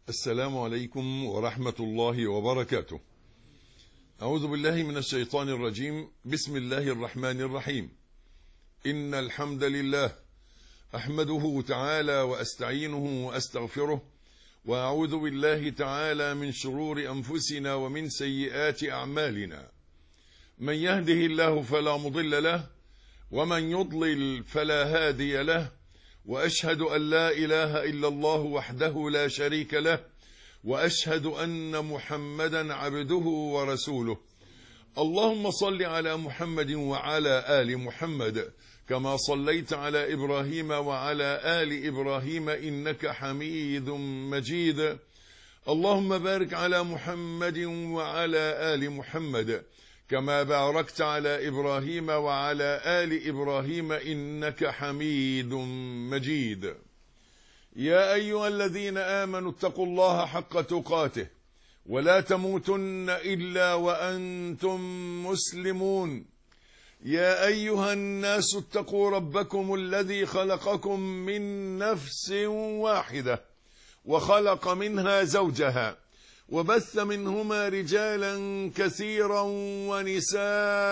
السلام عليكم ورحمة الله وبركاته. أعوذ بالله من الشيطان الرجيم. بسم الله الرحمن الرحيم. إن الحمد لله أحمده تعالى وأستعينه وأستغفره، وأعوذ بالله تعالى من شرور أنفسنا ومن سيئات أعمالنا. من يهده الله فلا مضل له، ومن يضلل فلا هادي له، وأشهد أن لا إله إلا الله وحده لا شريك له، وأشهد أن محمدا عبده ورسوله. اللهم صل على محمد وعلى آل محمد كما صليت على إبراهيم وعلى آل إبراهيم إنك حميد مجيد. اللهم بارك على محمد وعلى آل محمد كما باركت على إبراهيم وعلى آل إبراهيم إنك حميد مجيد. يا أيها الذين آمنوا اتقوا الله حق تقاته ولا تموتن إلا وأنتم مسلمون. يا أيها الناس اتقوا ربكم الذي خلقكم من نفس واحدة وخلق منها زوجها وبث منهما رجالا كثيرا ونساء،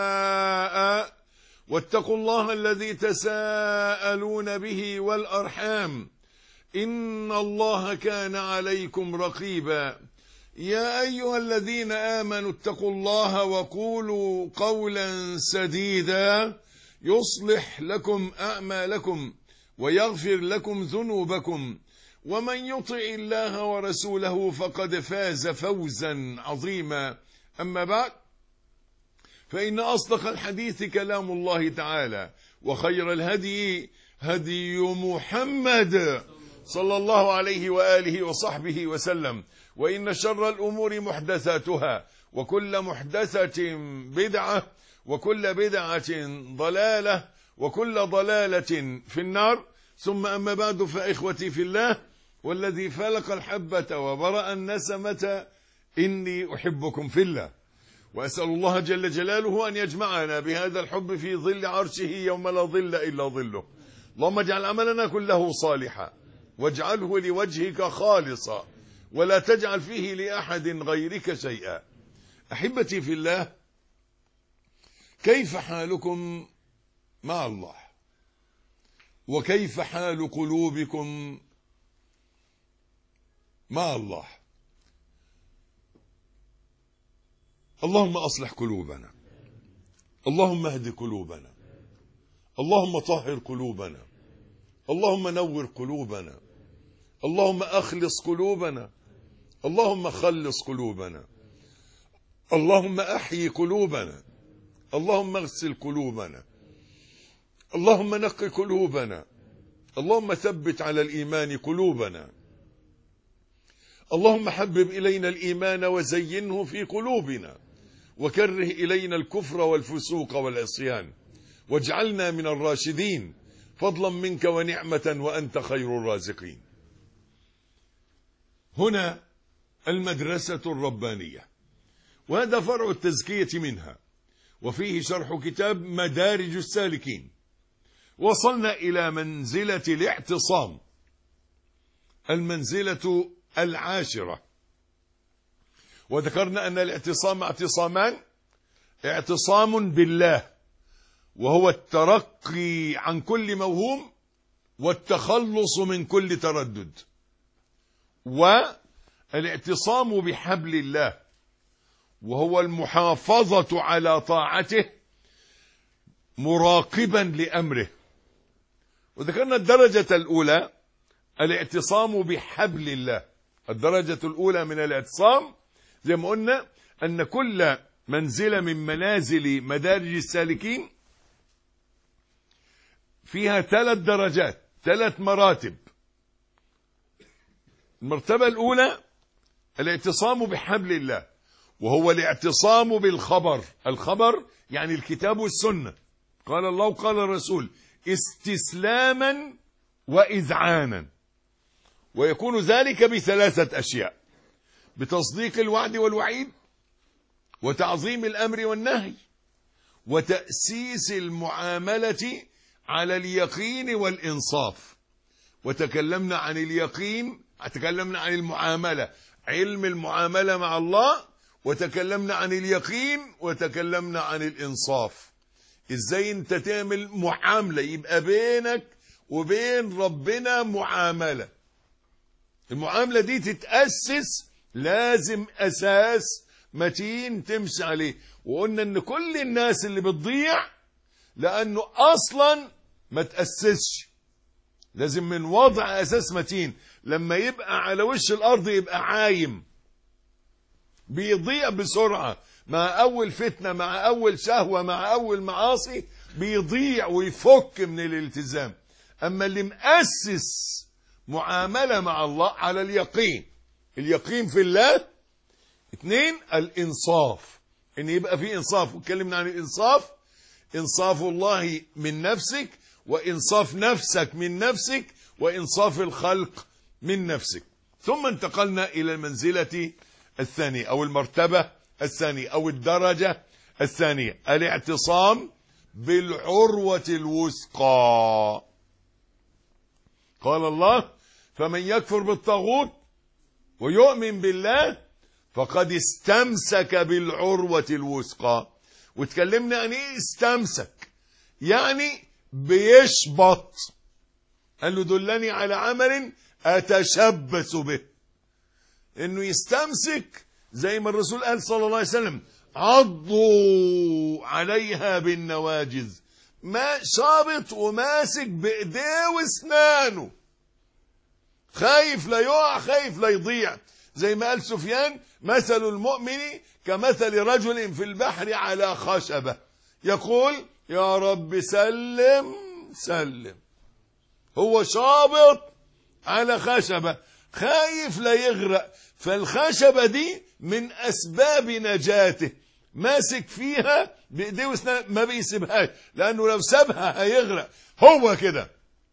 واتقوا الله الذي تساءلون به والأرحام إن الله كان عليكم رقيبا. يا أيها الذين آمنوا اتقوا الله وقولوا قولا سديدا يصلح لكم أعمالكم ويغفر لكم ذنوبكم، ومن يطع الله ورسوله فقد فاز فوزا عظيما. أما بعد، فإن أصدق الحديث كلام الله تعالى، وخير الهدي هدي محمد صلى الله عليه وآله وصحبه وسلم، وإن شر الأمور محدثاتها، وكل محدثة بدعة، وكل بدعة ضلالة، وكل ضلالة في النار. ثم أما بعد، فإخوتي في الله والذي فلق الحبة وبرأ النسمة، إني أحبكم في الله، وأسأل الله جل جلاله أن يجمعنا بهذا الحب في ظل عرشه يوم لا ظل إلا ظله. اللهم اجعل عملنا كله صالحا، واجعله لوجهك خالصا، ولا تجعل فيه لأحد غيرك شيئا. أحبتي في الله، كيف حالكم مع الله؟ وكيف حال قلوبكم مع الله؟ اللهم أصلح قلوبنا، اللهم اهد قلوبنا، اللهم طهر قلوبنا، اللهم نور قلوبنا، اللهم أخلص قلوبنا، اللهم خلص قلوبنا، اللهم أحيي قلوبنا، اللهم اغسل قلوبنا، اللهم نق قلوبنا، اللهم ثبت على الإيمان قلوبنا، اللهم حبب إلينا الإيمان وزينه في قلوبنا، وكره إلينا الكفر والفسوق والعصيان، واجعلنا من الراشدين فضلا منك ونعمة وأنت خير الرازقين. هنا المدرسة الربانية، وهذا فرع التزكية منها، وفيه شرح كتاب مدارج السالكين. وصلنا إلى منزلة الاعتصام، المنزلة العاشرة، وذكرنا أن الاعتصام اعتصامان: اعتصام بالله، وهو الترقي عن كل موهوم والتخلص من كل تردد، والاعتصام بحبل الله، وهو المحافظة على طاعته مراقبا لأمره. وذكرنا الدرجة الأولى الاعتصام بحبل الله. الدرجة الأولى من الاعتصام زي ما قلنا أن كل منزلة من منازل مدارج السالكين فيها 3 درجات، 3 مراتب. المرتبة الأولى الاعتصام بحبل الله، وهو الاعتصام بالخبر. الخبر يعني الكتاب والسنة، قال الله قال الرسول، استسلاما وإذعانا. ويكون ذلك ب3 أشياء: بتصديق الوعد والوعيد، وتعظيم الأمر والنهي، وتأسيس المعاملة على اليقين والإنصاف. وتكلمنا عن اليقين تكلمنا عن المعاملة، علم المعاملة مع الله، وتكلمنا عن اليقين، وتكلمنا عن الإنصاف. ازاي انت تعمل معاملة يبقى بينك وبين ربنا معاملة. المعاملة دي تتأسس، لازم أساس متين تمشي عليه. وقلنا ان كل الناس اللي بتضيع لأنه أصلا ما تأسسش. لازم من وضع أساس متين. لما يبقى على وش الأرض يبقى عايم، بيضيع بسرعة مع أول فتنة، مع أول شهوة، مع أول معاصي، بيضيع ويفك من الالتزام. أما اللي مؤسس معاملة مع الله على اليقين، اليقين في الله. 2 الإنصاف، إن يبقى في إنصاف. واتكلمنا عن الإنصاف، إنصاف الله من نفسك، وإنصاف نفسك من نفسك، وإنصاف الخلق من نفسك. ثم انتقلنا إلى المنزلة الثانية أو المرتبة الثانية أو الدرجة الثانية، الاعتصام بالعروة الوثقى. قال الله: فمن يكفر بالطاغوت ويؤمن بالله فقد استمسك بالعروة الوثقى. وتكلمنا عن ايه استمسك، يعني بيشبط. قال له: دلني على عمل أتشبث به. انه يستمسك زي ما الرسول قال صلى الله عليه وسلم: عضوا عليها بالنواجذ. ما شابط وماسك بايديه واسنانه، خايف لا يقع، خايف لا يضيع. زي ما قال سفيان: مثل المؤمن كمثل رجل في البحر على خشبة يقول: يا رب سلم سلم. هو شابط على خشبة، خايف لا يغرق. فالخشبة دي من أسباب نجاته، ماسك فيها بإيديه وسنانه، ما بيسيبهاش، لأنه لو سابها هيغرق. هو كده،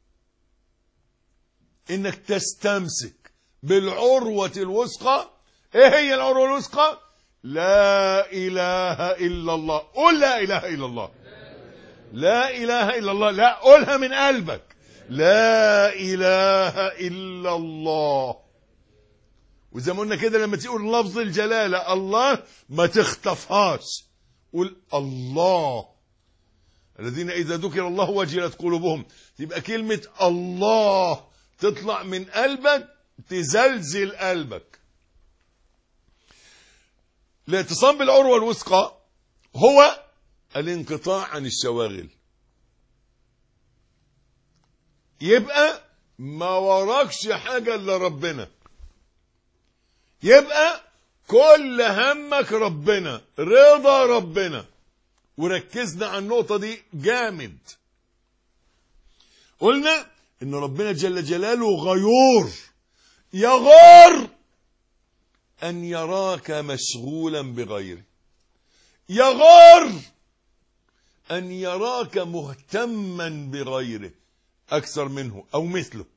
إنك تستمسك بالعروة الوثقى. إيه هي العروة الوثقى؟ لا إله إلا الله. قل لا إله إلا الله. لا إله إلا الله. لا، قولها من قلبك: لا إله إلا الله. وزي ما قلنا كده، لما تقول لفظ الجلالة الله ما تخطفهاش، قول الله. الذين إذا ذكر الله وجلت قلوبهم. تبقى كلمة الله تطلع من قلبك، تزلزل قلبك. الاعتصام بالعروة الوثقى هو الانقطاع عن الشواغل. يبقى ما وراكش حاجة إلا ربنا، يبقى كل همك ربنا، رضا ربنا. وركزنا على النقطة دي جامد. قلنا إن ربنا جل جلاله غيور، يغار أن يراك مشغولا بغيره، يغار أن يراك مهتما بغيره أكثر منه أو مثله،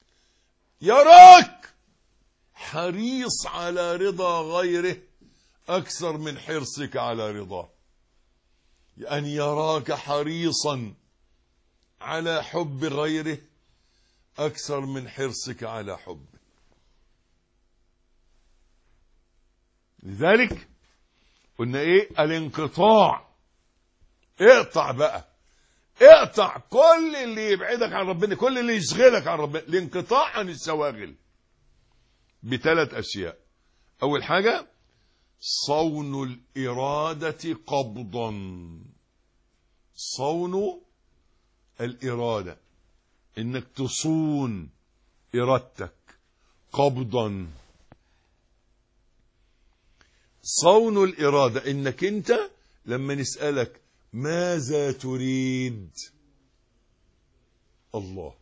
يراك حريص على رضا غيره أكثر من حرصك على رضاه، أن يراك حريصا على حب غيره أكثر من حرصك على حبه. لذلك قلنا ايه؟ الانقطاع. اقطع بقى، اقطع كل اللي يبعدك عن ربنا، كل اللي يشغلك عن ربنا. الانقطاع عن الشواغل ب3 أشياء. أول حاجة صون الإرادة قبضا. صون الإرادة، إنك تصون إرادتك قبضا. صون الإرادة إنك أنت لما نسألك ماذا تريد، الله،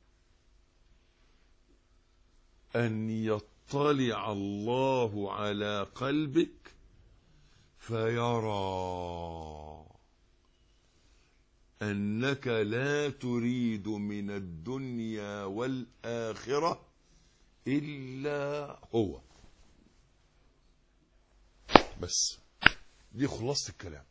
أن يطلع الله على قلبك فيرى أنك لا تريد من الدنيا والآخرة إلا هو. بس دي خلاصة الكلام.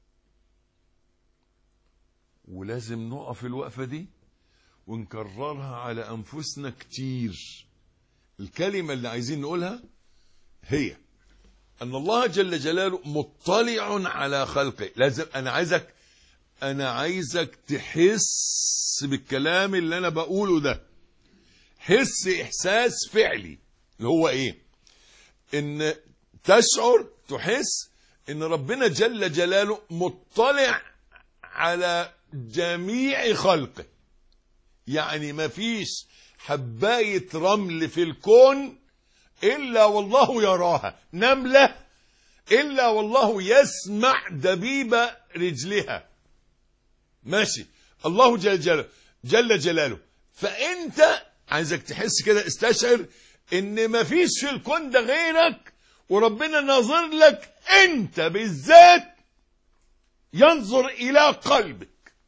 ولازم نقف الوقفة دي ونكررها على أنفسنا كتير. الكلمة اللي عايزين نقولها هي أن الله جل جلاله مطلع على خلقه. لازم أنا عايزك تحس بالكلام اللي أنا بقوله ده، حس إحساس فعلي اللي هو إيه؟ إن تحس إن ربنا جل جلاله مطلع على جميع خلقه. يعني ما فيش حباية رمل في الكون إلا والله يراها، نملة إلا والله يسمع دبيب رجلها. ماشي، الله جل جلاله. فأنت عايزك تحس كده، استشعر إن ما فيش في الكون ده غيرك، وربنا ناظر لك أنت بالذات، ينظر إلى قلبك.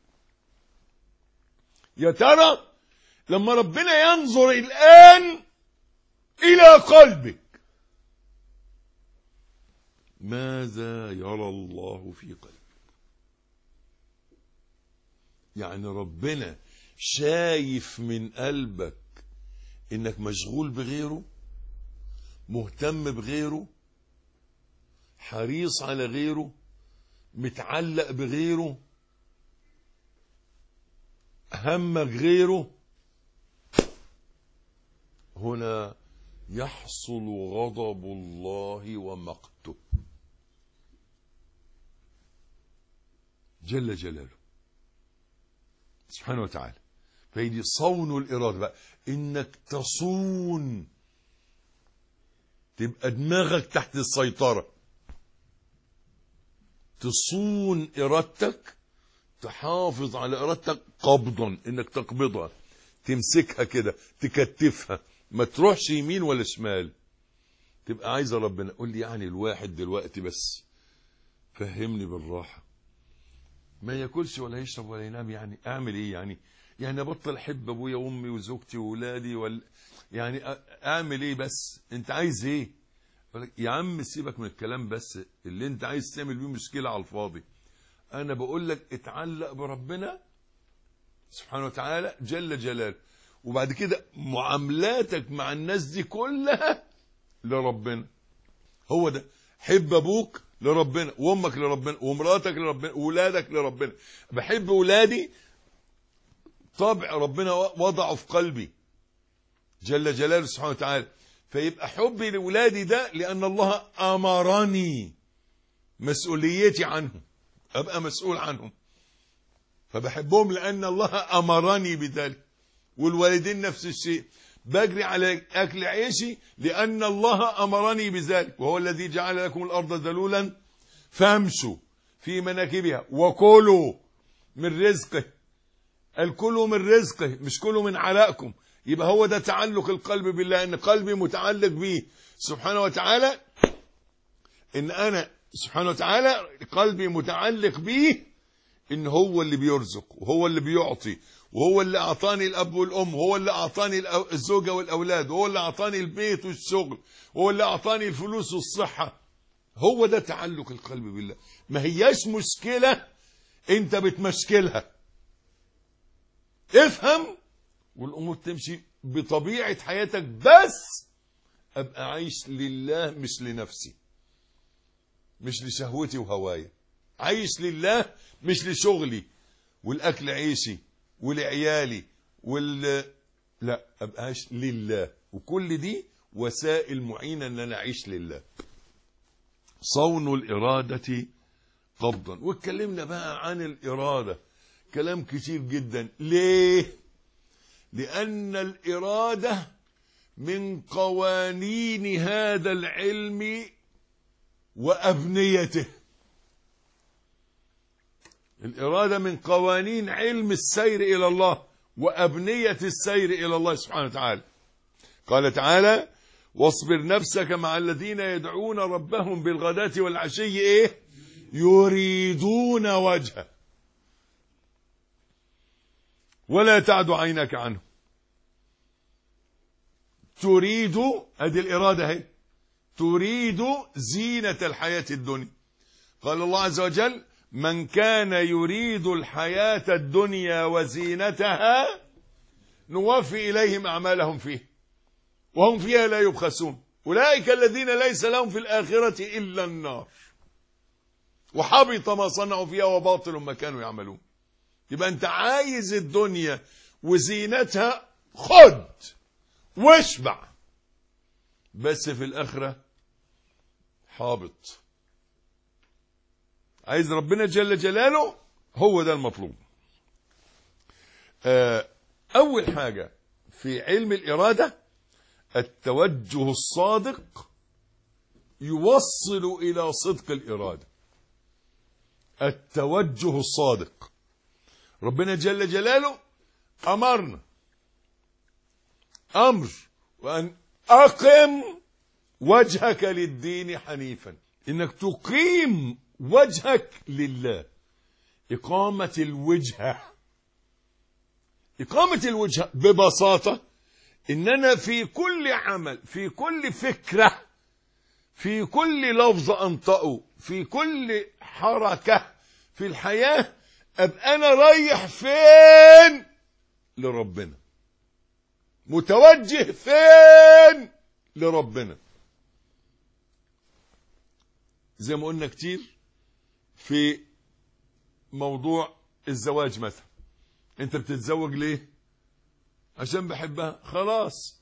يا ترى لما ربنا ينظر الآن إلى قلبك ماذا يرى الله في قلبك؟ يعني ربنا شايف من قلبك إنك مشغول بغيره، مهتم بغيره، حريص على غيره، متعلق بغيره، همك غيره. هنا يحصل غضب الله ومقته جل جلاله سبحانه وتعالى. فهي صون الإرادة بقى، إنك تصون، تبقى دماغك تحت السيطرة، تصون إرادتك، تحافظ على إرادتك قبضا، إنك تقبضها، تمسكها كده، تكتفها، ما تروحش يمين ولا شمال. تبقى عايزة ربنا قول لي يعني الواحد دلوقتي بس فهمني بالراحة، ما ياكلش ولا يشرب ولا ينام، يعني اعمل ايه؟ يعني ابطل احب ابويا وامي وزوجتي واولادي يعني اعمل ايه؟ بس انت عايز ايه؟ يا عم سيبك من الكلام، بس اللي انت عايز تعمل بيه مشكلة على الفاضي. انا بقول لك اتعلق بربنا سبحانه وتعالى جل جلاله، وبعد كده معاملاتك مع الناس دي كلها لربنا. هو ده، حب ابوك لربنا، وامك لربنا، ومراتك لربنا، وولادك لربنا. بحب ولادي، طبع ربنا وضعه في قلبي جل جلاله سبحانه وتعالى. فيبقى حبي لولادي ده لأن الله أمرني، مسؤوليتي عنهم، أبقى مسؤول عنهم، فبحبهم لأن الله أمرني بذلك. والوالدين نفس الشيء، بجري على أكل عيشي لأن الله أمرني بذلك، وهو الذي جعل لكم الأرض ذلولا فامشوا في مناكبها وكلوا من رزقه. الكلوا من رزقه، مش كلوا من علاءكم. يبقى هو ده تعلق القلب بالله، ان قلبي متعلق به سبحانه وتعالى، ان انا سبحانه وتعالى قلبي متعلق به، ان هو اللي بيرزق، وهو اللي بيعطي، وهو اللي اعطاني الاب والام، وهو اللي اعطاني الزوجه والاولاد، وهو اللي اعطاني البيت والشغل، وهو اللي اعطاني الفلوس والصحه. هو ده تعلق القلب بالله. ما هياش مشكله انت بتمشكلها، افهم والامور تمشي بطبيعه حياتك. بس ابقى عايش لله مش لنفسي، مش لشهوتي وهوايا، عايش لله مش لشغلي والاكل عيشي ولعيالي لا، ابقى عايش لله. وكل دي وسائل معينه ان انا اعيش لله. صون الاراده قبضا. واتكلمنا بقى عن الاراده كلام كتير جدا. ليه؟ لأن الإرادة من قوانين هذا العلم وأبنيته. الإرادة من قوانين علم السير إلى الله وأبنية السير إلى الله سبحانه وتعالى. قال تعالى: واصبر نفسك مع الذين يدعون ربهم بالغداة والعشي إيه؟ يريدون وجهه ولا تعد عينك عنه. تريد، هذه الإرادة هي، تريد زينة الحياة الدنيا. قال الله عز وجل: من كان يريد الحياة الدنيا وزينتها نوفي إليهم أعمالهم فيه وهم فيها لا يبخسون. أولئك الذين ليس لهم في الآخرة إلا النار وحبط ما صنعوا فيها وباطل ما كانوا يعملون. يبقى أنت عايز الدنيا وزينتها، خد واشبع، بس في الآخرة حابط. عايز ربنا جل جلاله، هو ده المطلوب. أول حاجة في علم الإرادة التوجه الصادق يوصل إلى صدق الإرادة. التوجه الصادق، ربنا جل جلاله أمرنا أمر وأن أقم وجهك للدين حنيفا، إنك تقيم وجهك لله. إقامة الوجهة، إقامة الوجهة ببساطة إننا في كل عمل، في كل فكرة، في كل لفظ أنطقه، في كل حركة في الحياة، أبقى أنا رايح فين؟ لربنا. متوجه فين؟ لربنا. زي ما قلنا كتير في موضوع الزواج مثلا، انت بتتزوج ليه؟ عشان بحبها، خلاص.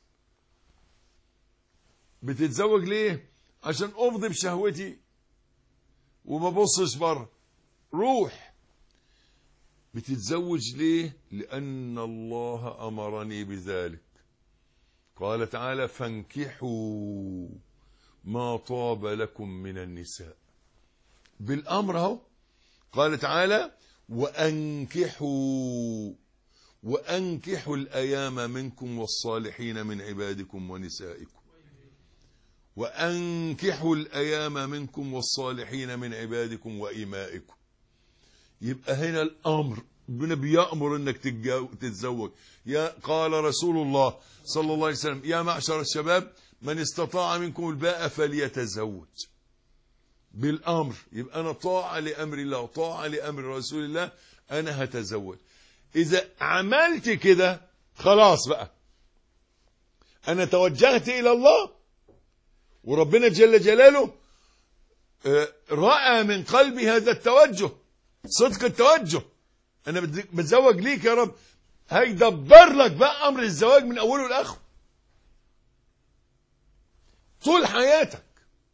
بتتزوج ليه؟ عشان افضي بشهوتي وما ببصش بره، روح. بتتزوج ليه؟ لأن الله أمرني بذلك. قال تعالى فانكحوا ما طاب لكم من النساء، بالأمر اهو. قال تعالى وأنكحوا الأيام منكم والصالحين من عبادكم ونسائكم. وأنكحوا الأيام منكم والصالحين من عبادكم وإمائكم. يبقى هنا الأمر، ربنا بيأمر انك تتزوج. قال رسول الله صلى الله عليه وسلم يا معشر الشباب من استطاع منكم الباء فليتزوج. بالأمر. يبقى أنا طاعة لأمر الله وطاعة لأمر رسول الله، أنا هتزوج. إذا عملت كده خلاص بقى أنا توجهت إلى الله، وربنا جل جلاله رأى من قلبي هذا التوجه، صدق التوجه. أنا بتزوج ليك يا رب، هيدبر لك بقى أمر الزواج من أوله لآخره طول حياتك.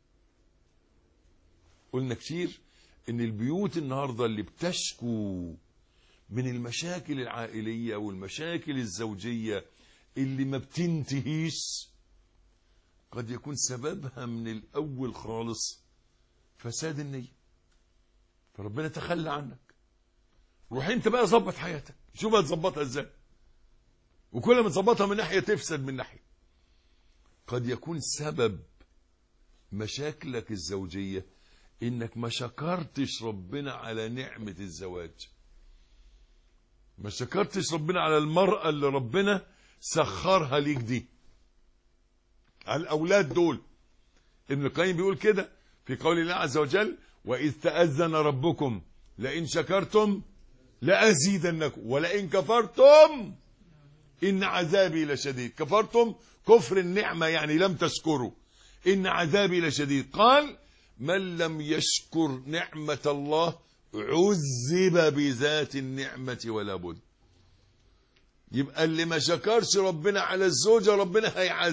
قلنا كتير إن البيوت النهاردة اللي بتشكو من المشاكل العائلية والمشاكل الزوجية اللي ما بتنتهيش، قد يكون سببها من الأول خالص فساد النية، فربنا تخلى عنك. روح انت بقى ظبط حياتك، شوف هتظبطها ازاي، وكل ما تظبطها من ناحية تفسد من ناحية. قد يكون سبب مشاكلك الزوجية انك ما شكرتش ربنا على نعمة الزواج، ما شكرتش ربنا على المرأة اللي ربنا سخرها ليك دي، على الأولاد دول. ابن القيم بيقول كده في قول الله عز وجل وإذ تأذن ربكم لئن شكرتم لأزيدنكم ولئن كفرتم إن عذابي لشديد. كفرتم كفر النعمة، يعني لم تشكروا. إن عذابي لشديد. قال من لم يشكر نعمة الله عذب بذات النعمة ولا بد. يبقى اللي ما شكرش ربنا على الزوجة ربنا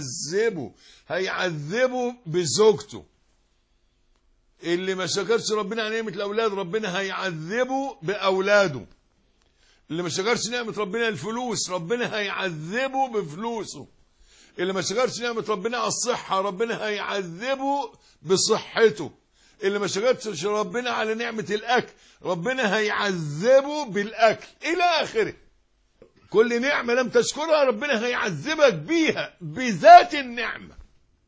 هيعذبه بزوجته. اللي ما شكرش ربنا على نعمة الأولاد ربنا هيعذبه بأولاده. اللي ما شكرش نعمة ربنا الفلوس ربنا هيعذبه بفلوسه. اللي ما شكرش نعمة ربنا على الصحة ربنا هيعذبه بصحته. اللي ما شكرش ربنا على نعمة الأكل ربنا هيعذبه بالأكل إلى آخره. كل نعمة لم تشكرها ربنا هيعذبك بيها بذات النعمة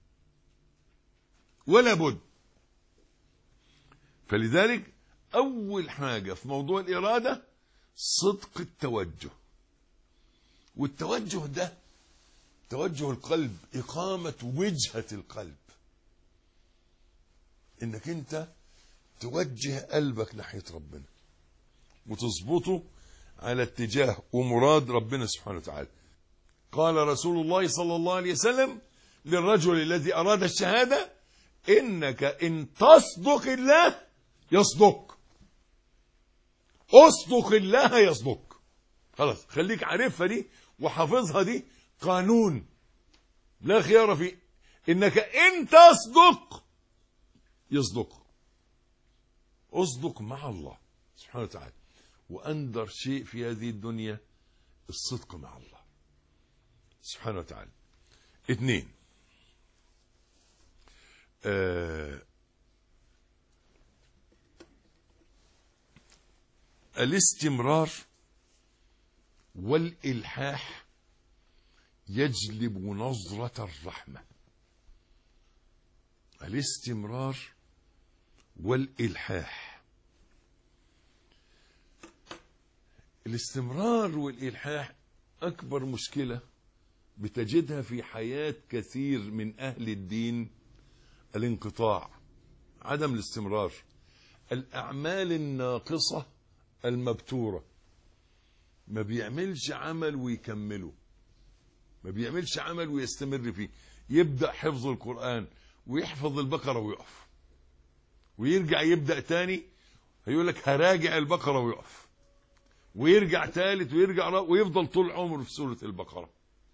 ولا بد. فلذلك أول حاجة في موضوع الإرادة صدق التوجه. والتوجه ده توجه القلب، إقامة وجهة القلب، إنك أنت توجه قلبك ناحية ربنا وتظبطه على اتجاه ومراد ربنا سبحانه وتعالى. قال رسول الله صلى الله عليه وسلم للرجل الذي أراد الشهادة إنك إن تصدق الله يصدق، أصدق الله يصدق. خلاص خليك عارفها دي وحافظها، دي قانون لا خيار فيه، إنك إن تصدق يصدق. أصدق مع الله سبحانه وتعالى. وأندر شيء في هذه الدنيا الصدق مع الله سبحانه وتعالى. 2 الاستمرار والإلحاح يجلب نظرة الرحمة. الاستمرار والإلحاح، الاستمرار والإلحاح أكبر مشكلة بتجدها في حياة كثير من أهل الدين الانقطاع، عدم الاستمرار، الأعمال الناقصة المبتورة. ما بيعملش عمل ويكمله، ما بيعملش عمل ويستمر فيه. يبدأ حفظ القرآن ويحفظ البقرة ويقف، ويرجع يبدأ تاني، هيقول لك هراجع البقرة ويقف، ويرجع ثالث ويرجع ويفضل طول عمره في سورة البقرة.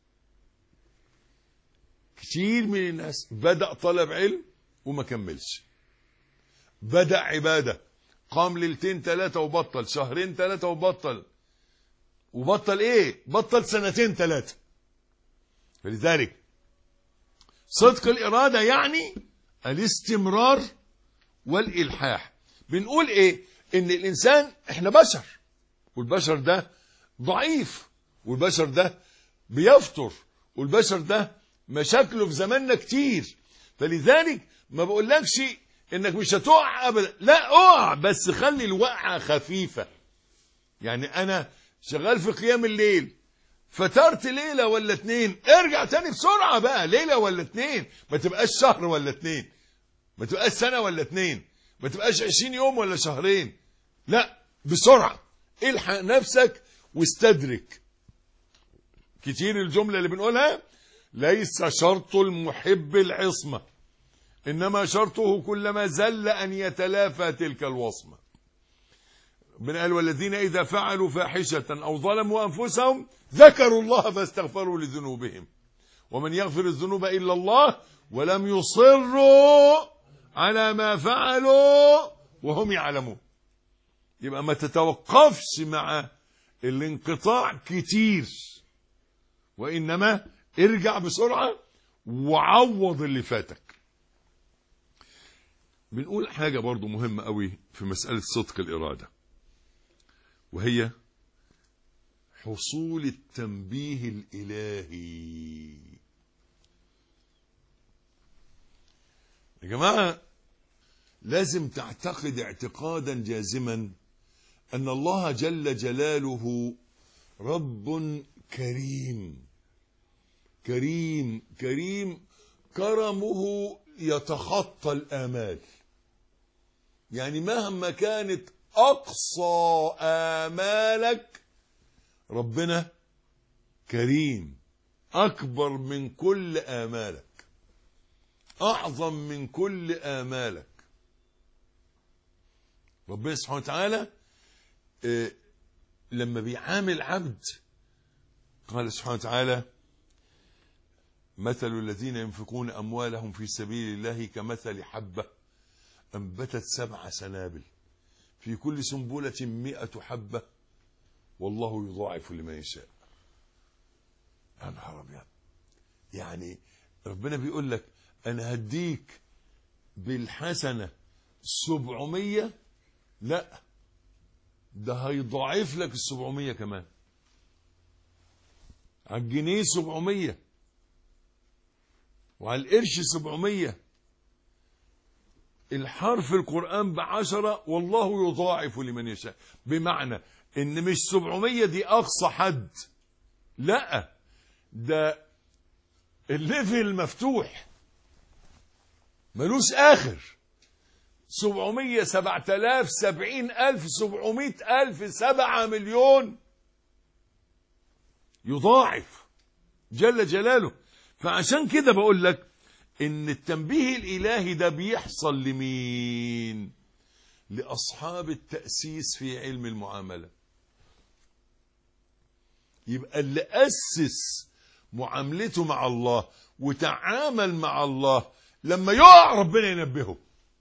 كتير من الناس بدأ طلب علم وما كملش، بدأ عبادة قام 2 3 وبطل، 2 3 وبطل، وبطل ايه؟ بطل 2 3. فلذلك صدق الإرادة يعني الاستمرار والإلحاح. بنقول ايه؟ ان الانسان احنا بشر، والبشر ده ضعيف، والبشر ده بيفطر، والبشر ده مشاكله في زماننا كتير. فلذلك ما بقولكش انك مش هتقع ابدا، لا اقع، بس خلي الوقعة خفيفة. يعني انا شغال في قيام الليل، فترت ليلة ولا 2، ارجع تاني بسرعة بقى، ليلة ولا 2، ما تبقاش شهر ولا 2، ما تبقاش سنة ولا 2، ما تبقاش 20 يوم ولا شهرين، لا بسرعة الحق نفسك واستدرك. كتير الجملة اللي بنقولها: ليس شرط المحب العصمة، إنما شرطه كلما زل أن يتلافى تلك الوصمة. ربنا قال: والذين إذا فعلوا فاحشة أو ظلموا أنفسهم ذكروا الله فاستغفروا لذنوبهم ومن يغفر الذنوب إلا الله ولم يصروا على ما فعلوا وهم يعلمون. يبقى ما تتوقفش مع الانقطاع كتير، وإنما ارجع بسرعة وعوض اللي فاتك. بنقول حاجة برضو مهمة قوي في مسألة صدق الإرادة، وهي حصول التنبيه الإلهي. يا جماعة لازم تعتقد اعتقادا جازما أن الله جل جلاله رب كريم كريم كريم، كرمه يتخطى الآمال. يعني مهما كانت أقصى آمالك، ربنا كريم، أكبر من كل آمالك، أعظم من كل آمالك. ربنا سبحانه وتعالى لما بيعامل عبد قال سبحانه وتعالى: مثل الذين ينفقون أموالهم في سبيل الله كمثل حبة أنبتت 7 سنابل في كل سنبلة 100 حبة والله يضاعف لمن يشاء. يا نهار أبيض! يعني ربنا بيقول لك أنا هديك بالحسنة 700، لا ده هيضاعف لك 700 كمان، على الجنيه 700 وعلى القرش 700. الحرف القرآن ب10 والله يضاعف لمن يشاء. بمعنى ان مش 700 دي اقصى حد، لا ده الليفل مفتوح ملوش اخر. 700 7000 70000 700000 7 مليون، يضاعف جل جلاله. فعشان كده بقول لك ان التنبيه الالهي ده بيحصل لمين؟ لاصحاب التأسيس في علم المعاملة. يبقى اللي أسس معاملته مع الله وتعامل مع الله لما يقع ربنا ينبهه.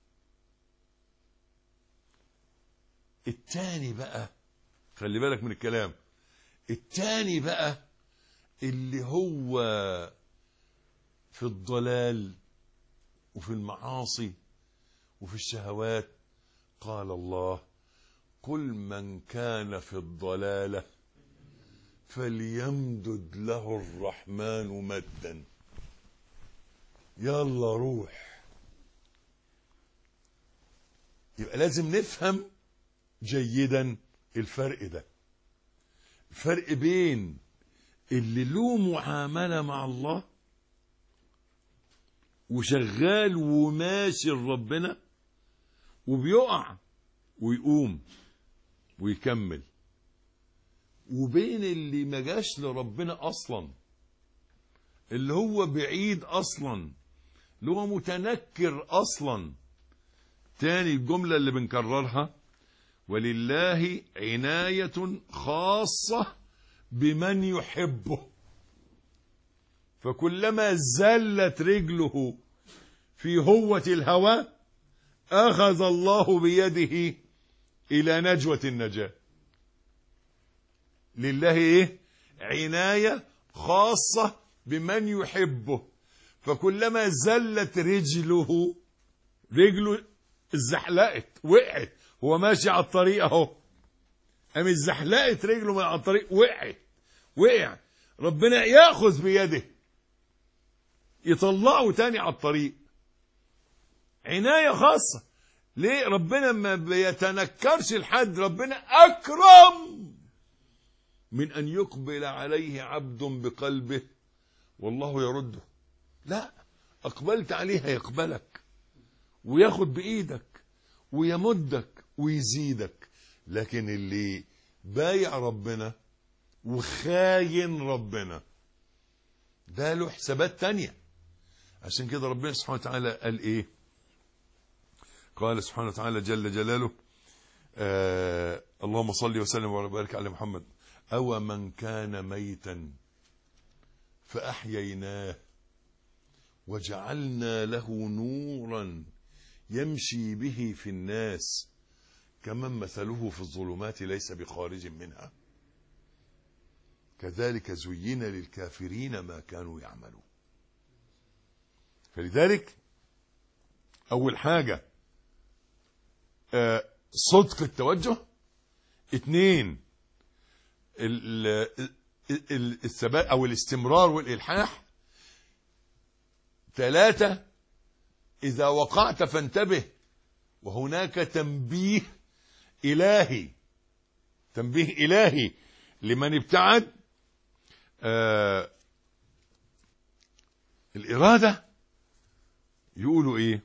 التاني بقى، خلي بالك من الكلام، التاني بقى اللي هو في الضلال وفي المعاصي وفي الشهوات، قال الله: قل من كان في الضلالة فليمدد له الرحمن مدا. يلا روح. يبقى لازم نفهم جيدا الفرق ده، الفرق بين اللي له معاملة مع الله وشغال وماشي لربنا وبيقع ويقوم ويكمل، وبين اللي ما جاش لربنا اصلا، اللي هو بعيد اصلا، اللي هو متنكر اصلا. تاني الجملة اللي بنكررها: ولله عناية خاصة بمن يحبه، فكلما زلت رجله في هوة الهوى أخذ الله بيده إلى نجوة النجاة. لله إيه؟ عناية خاصة بمن يحبه، فكلما زلت رجله اتزحلقت، وقعت، هو ماشي على الطريق اهو، قام اتزحلقت رجله من على الطريق، وقع، ربنا ياخذ بيده يطلعه تاني على الطريق. عناية خاصة. ليه؟ ربنا ما بيتنكرش لحد، ربنا أكرم من أن يقبل عليه عبد بقلبه والله يرده. لا، أقبلت عليه هيقبلك وياخد بإيدك ويمدك ويزيدك. لكن اللي بايع ربنا وخاين ربنا ده له حسابات تانية. عشان كده ربنا سبحانه وتعالى قال ايه؟ قال سبحانه وتعالى جل جلاله: اللهم صل وسلم وبارك على محمد: أو من كان ميتا فأحييناه وجعلنا له نورا يمشي به في الناس كمن مثله في الظلمات ليس بخارج منها كذلك زين للكافرين ما كانوا يعملون. فلذلك أول حاجة صدق التوجه. 2 الثبات أو الاستمرار والإلحاح. 3 إذا وقعت فانتبه، وهناك تنبيه إلهي لمن ابتعد. الإرادة يقولوا إيه؟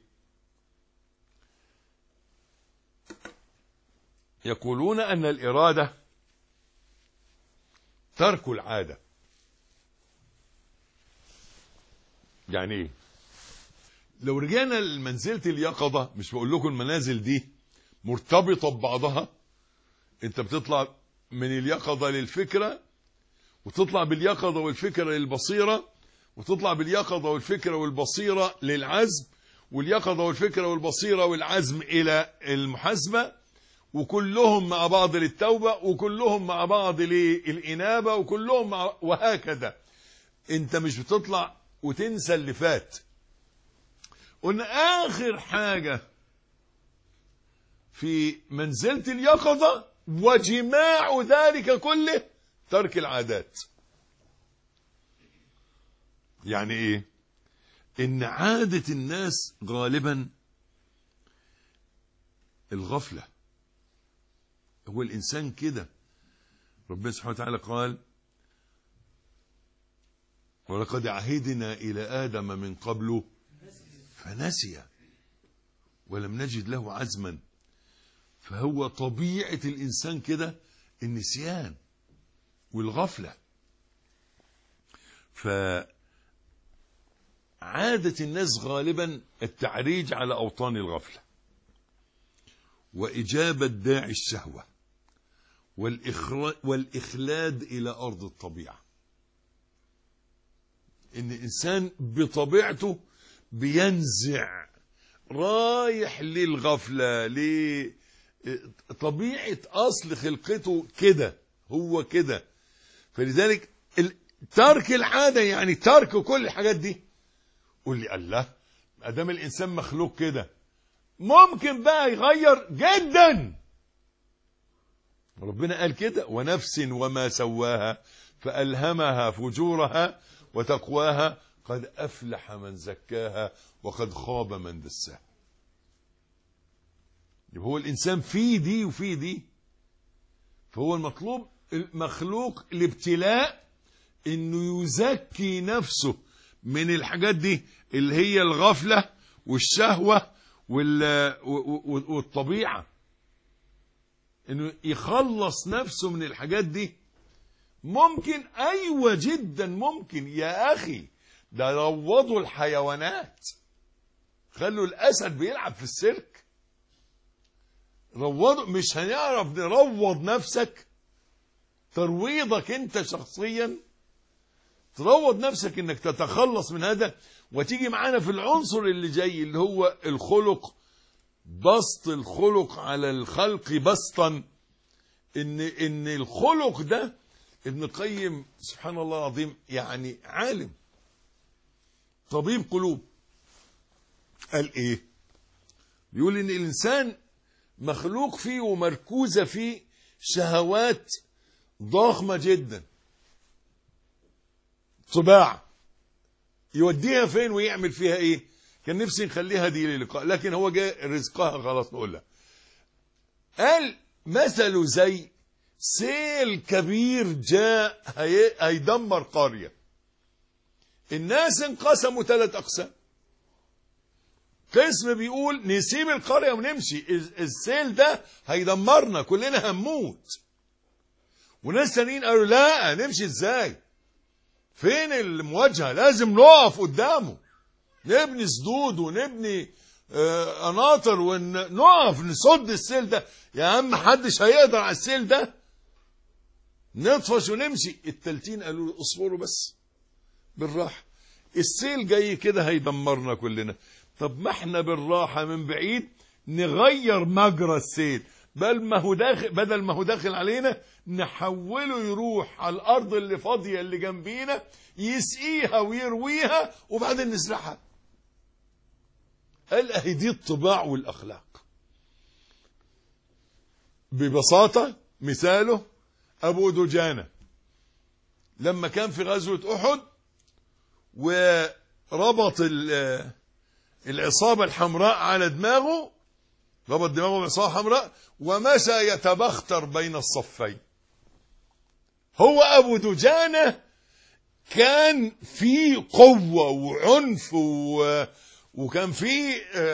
يقولون أن الإرادة ترك العادة. يعني إيه؟ لو رجعنا لمنزلة اليقظة، مش بقول لكم المنازل دي مرتبطة ببعضها، انت بتطلع من اليقظة للفكرة، وتطلع باليقظة والفكرة للبصيرة، وتطلع باليقظة والفكرة والبصيرة للعزم، واليقظة والفكرة والبصيرة والعزم إلى المحاسبة، وكلهم مع بعض للتوبة، وكلهم مع بعض للإنابة، وكلهم وهكذا. انت مش بتطلع وتنسى اللي فات. قلنا آخر حاجة في منزلة اليقظة وجماع ذلك كله ترك العادات. يعني ايه؟ ان عادة الناس غالبا الغفلة. هو الانسان كده. ربنا سبحانه وتعالى قال: ولقد عهدنا الى ادم من قبل فنسي ولم نجد له عزما. فهو طبيعة الإنسان كده النسيان والغفلة. عادة الناس غالبا التعريج على أوطان الغفلة وإجابة داعي الشهوة والإخلاد إلى أرض الطبيعة. إن الإنسان بطبيعته بينزع رايح للغفلة، لطبيعة أصل خلقته كده، هو كده. فلذلك ترك العادة يعني ترك كل الحاجات دي. قول لي الله، أدام الإنسان مخلوق كده ممكن بقى يغير جدا. ربنا قال كده: ونفس وما سواها فألهمها فجورها وتقواها قد أفلح من زكاها وقد خاب من دساها. يبقى هو الإنسان فيه دي وفيه دي. فهو المطلوب المخلوق الابتلاء إنه يزكي نفسه من الحاجات دي اللي هي الغفلة والشهوة والطبيعة، إنه يخلص نفسه من الحاجات دي. ممكن، أيوة جدا ممكن يا أخي. ده روضوا الحيوانات، خلوا الأسد بيلعب في السيرك. روضوا. مش هنعرف نروض نفسك ترويضك أنت شخصيا، تروض نفسك إنك تتخلص من هذا. وتيجي معانا في العنصر اللي جاي اللي هو الخلق، بسط الخلق على الخلق بسطا. إن الخلق ده ابن القيم سبحان الله العظيم يعني عالم طبيب قلوب، قال ايه؟ بيقول ان الانسان مخلوق فيه ومركوزة فيه شهوات ضخمة جدا، طباع يوديها فين ويعمل فيها ايه. كان نفسي نخليها دي للقاء، لكن هو جاء رزقها خلاص نقولها. قال مثله زي سيل كبير جاء هيدمر قرية. الناس انقسموا 3 أقسام. قسم بيقول نسيب القرية ونمشي، السيل ده هيدمرنا كلنا هنموت. وناس تانيين قالوا لا، نمشي ازاي؟ فين المواجهة؟ لازم نقف قدامه، نبني سدود ونبني قناطر ونقف نصد السيل ده. يا عم محدش هيقدر على السيل ده، نطفش ونمشي. التالتين قالوا اصبروا بس بالراحة، السيل جاي كده هيدمرنا كلنا. طب ما احنا بالراحة من بعيد نغير مجرى السيل، بدل ما هو داخل علينا نحوله يروح على الارض اللي فاضية اللي جنبينا، يسقيها ويرويها وبعدين نزرعها. قال اهي دي الطباع والاخلاق. ببساطة مثاله ابو دجانة لما كان في غزوة احد وربط العصابة الحمراء على دماغه، ربط دماغه بعصابة حمراء ومشى يتبختر بين الصفين. هو ابو دجانة كان في قوة وعنف وكان في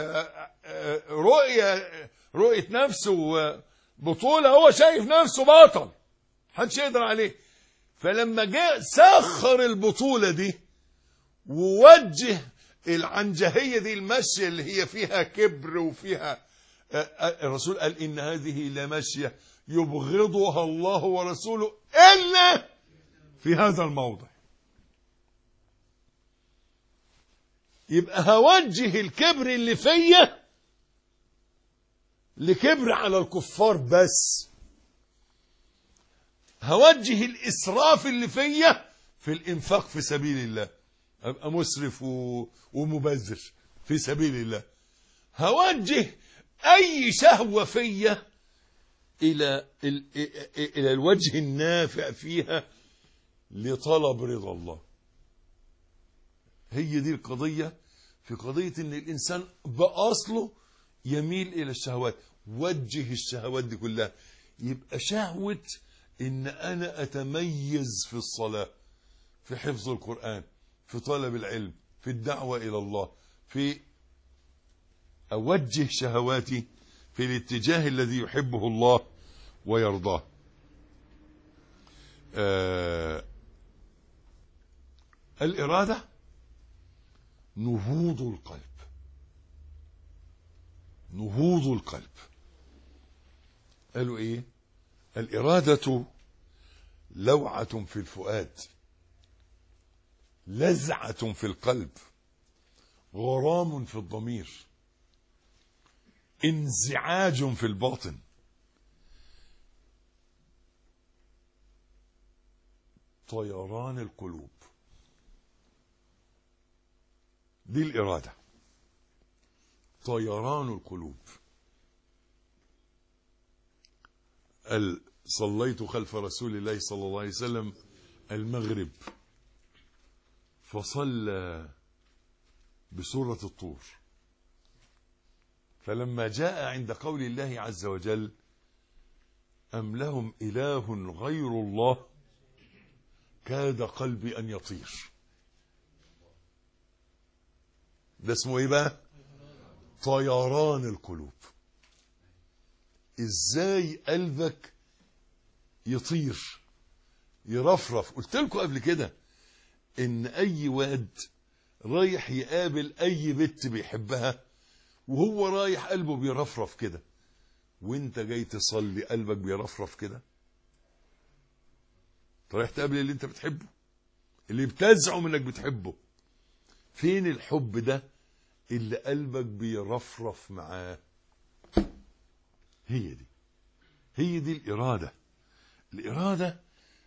رؤية نفسه وبطولة. هو شايف نفسه بطل محدش يقدر عليه. فلما جاء سخر البطولة دي ووجه العنجهية دي، المشية اللي هي فيها كبر وفيها الرسول قال إن هذه لمشية يبغضها الله ورسوله إلا في هذا الموضع. يبقى هوجه الكبر اللي فيا لكبر على الكفار، بس هوجه الإسراف اللي فيا في الإنفاق في سبيل الله، أبقى مسرف ومبذر في سبيل الله. هوجه أي شهوة فيا إلى الوجه النافع فيها لطلب رضا الله. هي دي القضية، في قضية إن الإنسان بأصله يميل إلى الشهوات. وجه الشهوات دي كلها. يبقى شهوة إن أنا أتميز في الصلاة، في حفظ القرآن، في طلب العلم، في الدعوة إلى الله، في أوجه شهواتي في الاتجاه الذي يحبه الله ويرضاه. الإرادة نهوض القلب. نهوض القلب. قالوا ايه؟ الإرادة لوعة في الفؤاد، لزعة في القلب، غرام في الضمير، انزعاج في الباطن، طيران القلوب. دي الإرادة، طيران القلوب. صليت خلف رسول الله صلى الله عليه وسلم المغرب، فصلى بسورة الطور، فلما جاء عند قول الله عز وجل أم لهم إله غير الله كاد قلبي أن يطير. ده اسمه ايه بقى؟ طيران القلوب. ازاي قلبك يطير يرفرف؟ قلت لكم قبل كده ان اي واد رايح يقابل اي بنت بيحبها وهو رايح قلبه بيرفرف كده، وانت جاي تصلي قلبك بيرفرف كده. رايح تقابل اللي انت بتحبه، اللي بتزعم انك بتحبه. فين الحب ده اللي قلبك بيرفرف معاه؟ هي دي الإرادة. الإرادة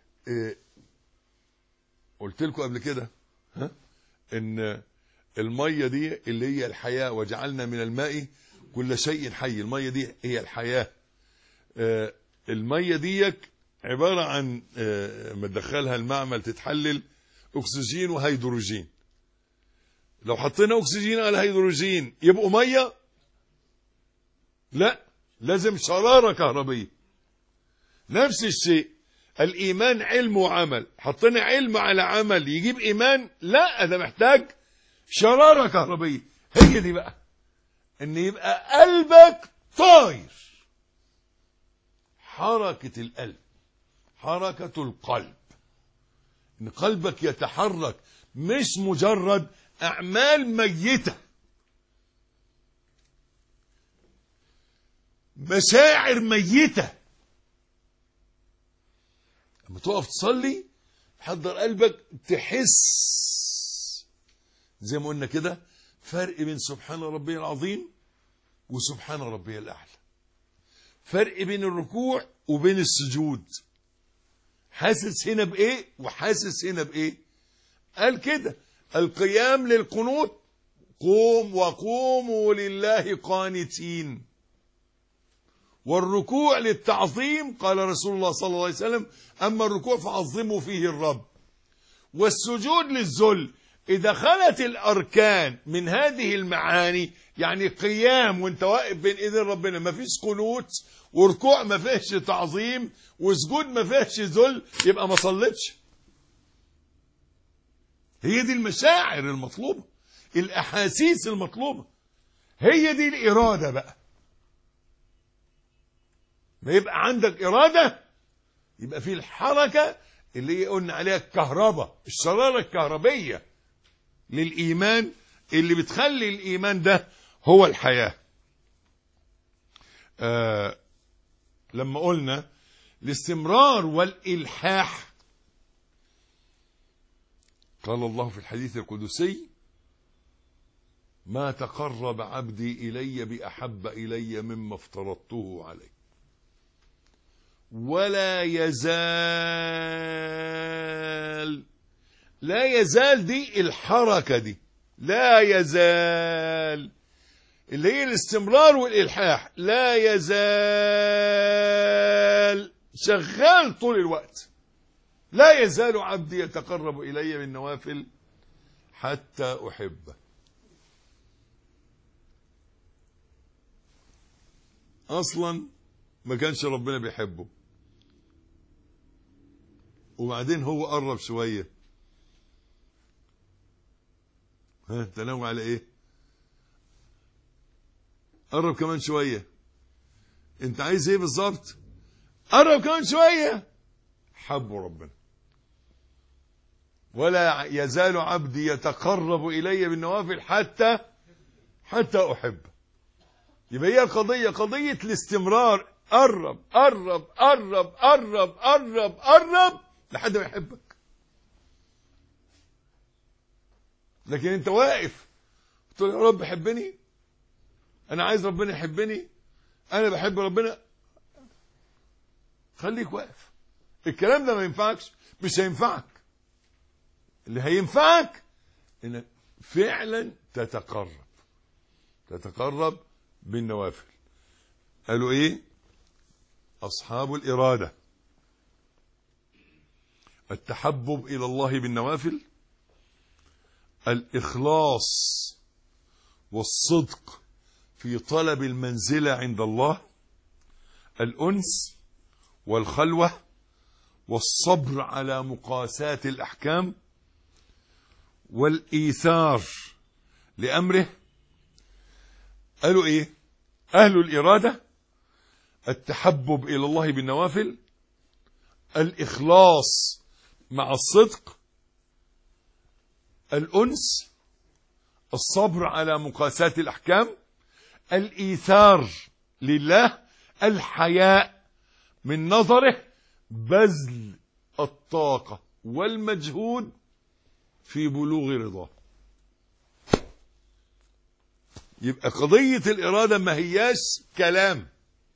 قلت لكم قبل كده ان المية دي اللي هي الحياة، وجعلنا من الماء كل شيء حي. المية دي هي الحياة. المية دي عبارة عن ما تدخلها المعمل تتحلل أكسجين وهيدروجين. لو حطينا أكسجين على هيدروجين يبقوا مية؟ لا، لازم شرارة كهربية. نفس الشيء الإيمان علم وعمل. حطينا علم على عمل يجيب إيمان؟ لا، ده محتاج شرارة كهربية. هي دي بقى، ان يبقى قلبك طاير. حركة القلب، حركة القلب، ان قلبك يتحرك، مش مجرد اعمال ميتة، مشاعر ميتة. لما تقف تصلي حضر قلبك تحس زي ما قلنا كده فرق بين سبحان ربي العظيم وسبحان ربي الأعلى، فرق بين الركوع وبين السجود، حاسس هنا بإيه وحاسس هنا بإيه. قال كده القيام للقنوت قوم وقوموا لله قانتين، والركوع للتعظيم قال رسول الله صلى الله عليه وسلم أما الركوع فعظموا فيه الرب، والسجود للذل. إذا خلت الأركان من هذه المعاني، يعني قيام وانت واقف بين إيدين ربنا ما فيش قنوت، وركوع ما فيهش تعظيم، وسجود ما فيهش ذل، يبقى ما صلتش. هي دي المشاعر المطلوبة، الأحاسيس المطلوبة، هي دي الإرادة بقى. ما يبقى عندك إرادة يبقى في الحركة اللي قلنا عليها الكهرباء، الشرارة الكهربية للإيمان اللي بتخلي الإيمان ده هو الحياة. لما قلنا الاستمرار والإلحاح، قال الله في الحديث القدسي ما تقرب عبدي إلي بأحب إلي مما افترضته عليه، ولا يزال. لا يزال دي الحركة دي، لا يزال اللي هي الاستمرار والإلحاح، لا يزال شغال طول الوقت. لا يزال عبدي يتقرب إلي بالنوافل حتى أحبه. أصلا ما كانش ربنا بيحبه، وبعدين هو قرب شوية. تنوع على ايه؟ قرب كمان شوية. انت عايز ايه بالظبط؟ قرب كمان شوية. حبوا ربنا ولا يزال عبدي يتقرب إلي بالنوافل حتى أحبه. يبقى هي القضية قضية الاستمرار. قرب قرب قرب قرب قرب قرب لحد ما يحبك. لكن انت واقف تقول يا رب حبني، انا عايز ربنا يحبني، انا بحب ربنا. خليك واقف. الكلام ده ما ينفعكش، مش هينفعك. اللي هينفعك انك فعلا تتقرب بالنوافل. قالوا ايه؟ اصحاب الإرادة التحبب الى الله بالنوافل، الإخلاص والصدق في طلب المنزلة عند الله، الأنس والخلوة والصبر على مقاساة الأحكام، والإيثار لأمره. قالوا إيه؟ أهل الإرادة التحبب إلى الله بالنوافل، الإخلاص مع الصدق، الأنس، الصبر على مقاساة الأحكام، الإيثار لله، الحياء من نظره، بذل الطاقة والمجهود في بلوغ رضاه. يبقى قضية الإرادة ما هياش كلام،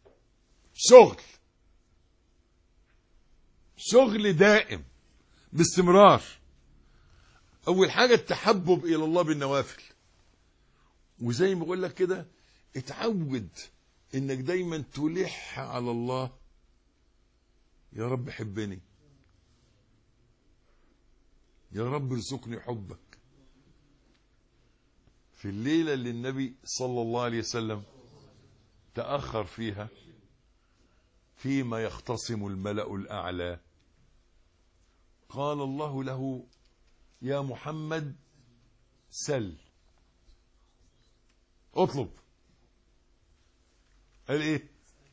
شغل دائم باستمرار. أول حاجة التحبب إلى الله بالنوافل. وزي ما بقول لك كده، اتعود إنك دايما تلح على الله، يا رب حبني، يا رب ارزقني حبك. في الليلة اللي النبي صلى الله عليه وسلم تأخر فيها فيما يختصم الملأ الأعلى، قال الله له يا محمد سل، اطلب. قال ايه؟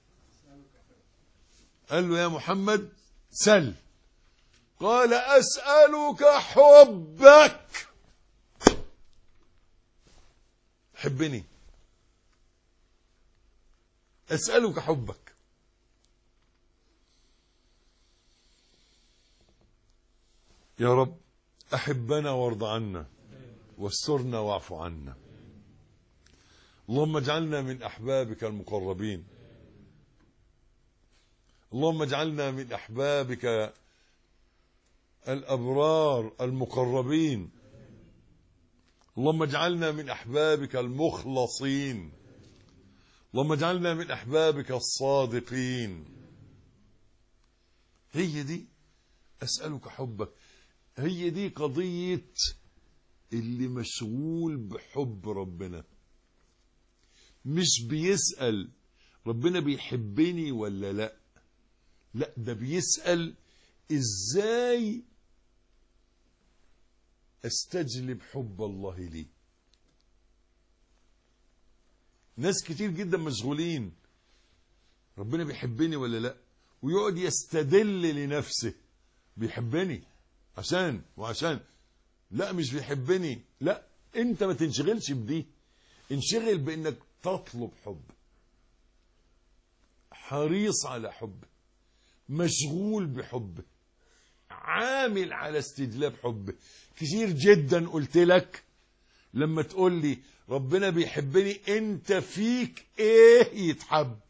قال له يا محمد سل. قال أسألك حبك، حبني، أسألك حبك. يا رب أحبنا وارض عنا، واسترنا واعف عنا. اللهم اجعلنا من أحبابك المقربين، اللهم اجعلنا من أحبابك الأبرار المقربين، اللهم اجعلنا من أحبابك المخلصين، اللهم اجعلنا من أحبابك الصادقين. هي دي أسألك حبك، هي دي قضية اللي مشغول بحب ربنا. مش بيسأل ربنا بيحبني ولا لا، لا ده بيسأل ازاي استجلب حب الله لي. ناس كتير جدا مشغولين ربنا بيحبني ولا لا، ويقعد يستدل لنفسه بيحبني عشان وعشان. لا مش بيحبني، لا انت ما تنشغلش بدي، انشغل بانك تطلب حب، حريص على حب، مشغول بحبه، عامل على استجلاب حبه. كتير جدا قلت لك لما تقول لي ربنا بيحبني، انت فيك ايه يتحب؟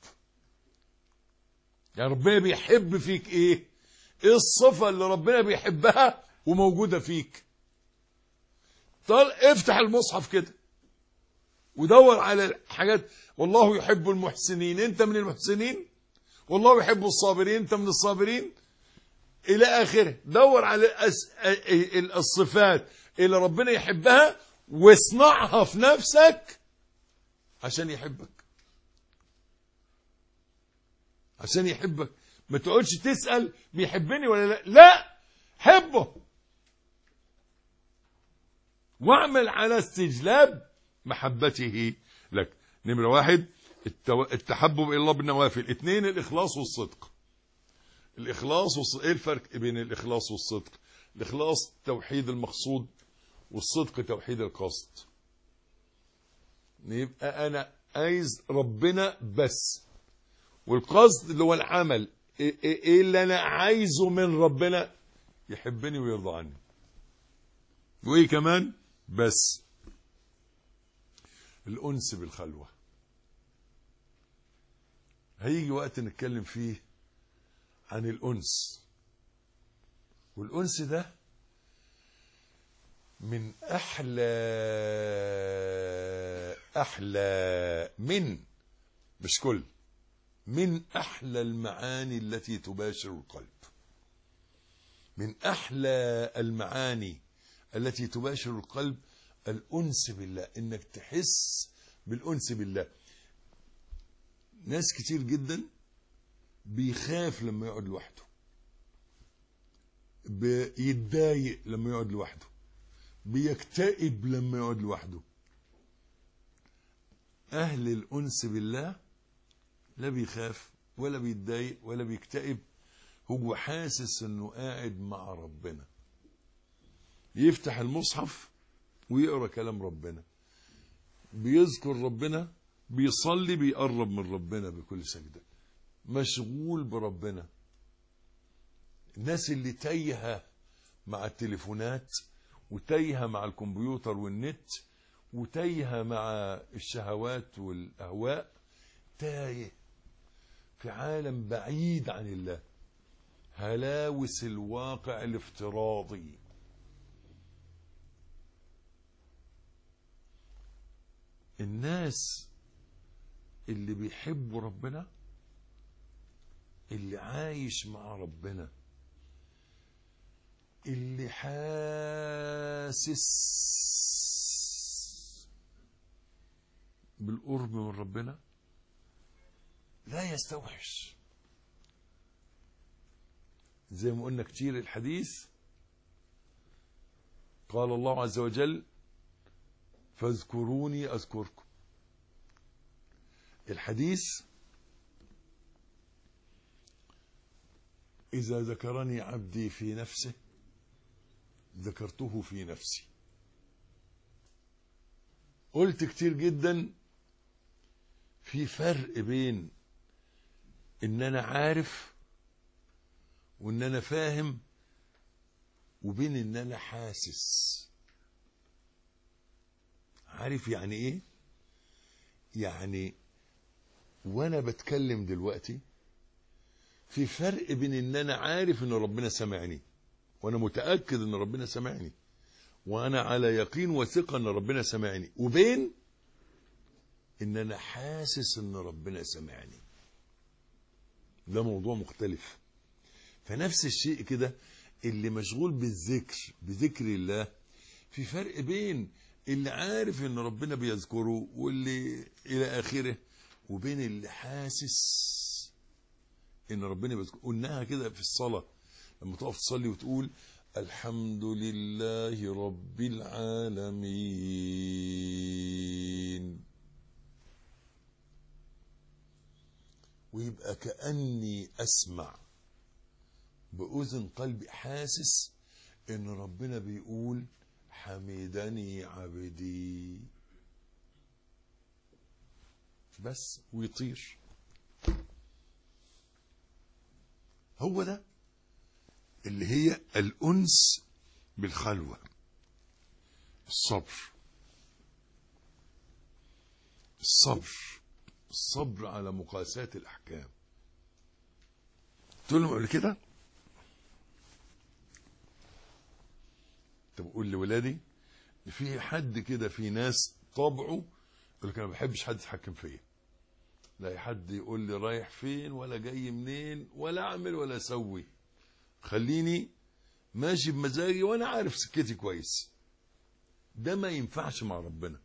يعني ربنا بيحب فيك ايه؟ ايه الصفة اللي ربنا بيحبها وموجودة فيك؟ طال افتح المصحف كده ودور على الحاجات. والله يحب المحسنين، انت من المحسنين. والله يحب الصابرين، انت من الصابرين، الى اخره. دور على الصفات اللي ربنا يحبها واصنعها في نفسك عشان يحبك، عشان يحبك. ما تقولش تسأل بيحبني ولا لا، لا حبه واعمل على استجلاب محبته لك. نمرة 1 التحبب إلى الله بالنوافل. 2 الإخلاص والصدق. الإخلاص والصدق. إيه الفرق بين الإخلاص والصدق؟ الإخلاص توحيد المقصود، والصدق توحيد القصد. يبقى أنا عايز ربنا بس، والقصد اللي هو العمل. إيه اللي أنا عايزه من ربنا؟ يحبني ويرضى عني. وإيه كمان؟ بس الأنس بالخلوة هيجي وقت نتكلم فيه عن الأنس. والأنس ده من من أحلى المعاني التي تباشر القلب. من أحلى المعاني التي تباشر القلب الأنس بالله، إنك تحس بالأنس بالله. ناس كتير جدا بيخاف لما يقعد لوحده، بيتضايق لما يقعد لوحده، بيكتئب لما يقعد لوحده. أهل الأنس بالله لا بيخاف ولا بيتضايق ولا بيكتئب، هو حاسس انه قاعد مع ربنا. يفتح المصحف ويقرأ كلام ربنا، بيذكر ربنا، بيصلي، بيقرب من ربنا بكل سجدة، مشغول بربنا. الناس اللي تايهة مع التليفونات، وتايهة مع الكمبيوتر والنت، وتايهة مع الشهوات والأهواء، تايه في عالم بعيد عن الله، هلاوس الواقع الافتراضي. الناس اللي بيحبوا ربنا، اللي عايش مع ربنا، اللي حاسس بالقرب من ربنا، لا يستوحش. زي ما قلنا كتير الحديث، قال الله عز وجل: فاذكروني أذكركم. الحديث: إذا ذكرني عبدي في نفسه ذكرته في نفسي. قلت كتير جدا في فرق بين إن أنا عارف وإن أنا فاهم، وبين إن أنا حاسس. عارف يعني إيه؟ يعني وأنا بتكلم دلوقتي في فرق بين إن أنا عارف إن ربنا سمعني، وأنا متأكد إن ربنا سمعني، وأنا على يقين وثقة إن ربنا سمعني، وبين إن أنا حاسس إن ربنا سمعني. ده موضوع مختلف. فنفس الشيء كده، اللي مشغول بالذكر، بذكر الله، في فرق بين اللي عارف ان ربنا بيذكره واللي الى اخره، وبين اللي حاسس ان ربنا بيذكره. قلناها كده في الصلاة، لما تقف تصلي وتقول: الحمد لله رب العالمين، ويبقى كأني أسمع بأذن قلبي، حاسس إن ربنا بيقول: حمدني عبدي، بس، ويطير. هو ده اللي هي الأنس بالخلوة. الصبر على مقاساة الأحكام. تقول لهم قبل كده، طب بقول لولادي في حد كده، في ناس طبعه يقول لك: انا ما بحبش حد يتحكم فيا، لا حد يقول لي رايح فين ولا جاي منين ولا اعمل ولا اسوي، خليني ماشي بمزاجي وانا عارف سكتي كويس. ده ما ينفعش مع ربنا.